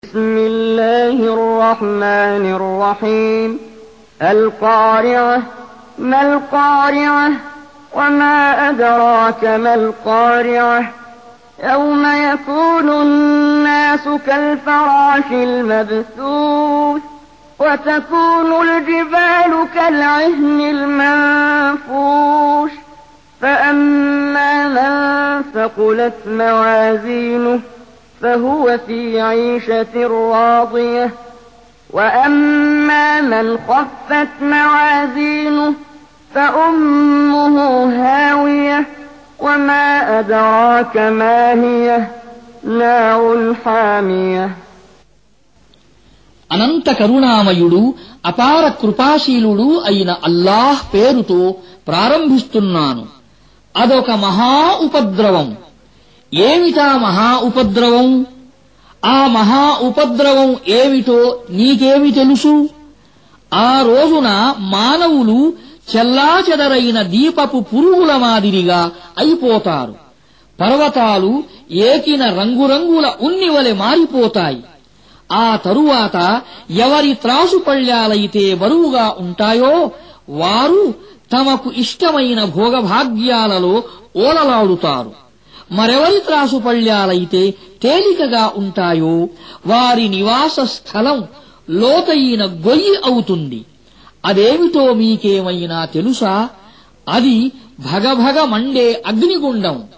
بسم الله الرحمن الرحيم القارعة ما القارعة وما أدراك ما القارعة يوم يكون الناس كالفراش المبثوث وتكون الجبال كالعهن المنفوش فأما من ثقلت موازينه فهو في عيشة راضية وأما من خفت موازينه فأمه هاوية وما أدراك ما هي نار حامية అనంత కరుణామయుడు అపార కృపాశీలుడు అయిన అల్లాహ్ పేరుతో ప్రారంభిస్తున్నాను. అదొక మహా ఉపద్రవం. ఏమిటా మహా ఉపద్రవం? ఆ మహా ఉపద్రవం ఏమిటో నీకేమి తెలుసు? ఆ రోజున మానవులు చెల్లాచెదరైన దీపపు పురుగుల మాదిరిగా అయిపోతారు. పర్వతాలు ఏకిన రంగురంగుల ఉన్నివలె మారిపోతాయి. ఆ తరువాత ఎవరి త్రాసుపళ్ళ్యాలైతే బరువుగా ఉంటాయో వారు తమకు ఇష్టమైన భోగభాగ్యాలలో ఓలలాడుతారు. మరెవరి త్రాసుపళ్ళ్యాలైతే తేలికగా ఉంటాయో వారి నివాస స్థలం లోతైన గొయ్యి అవుతుంది. అదేమిటో మీకేమైనా తెలుసా? అది భగభగ మండే అగ్నిగుండం.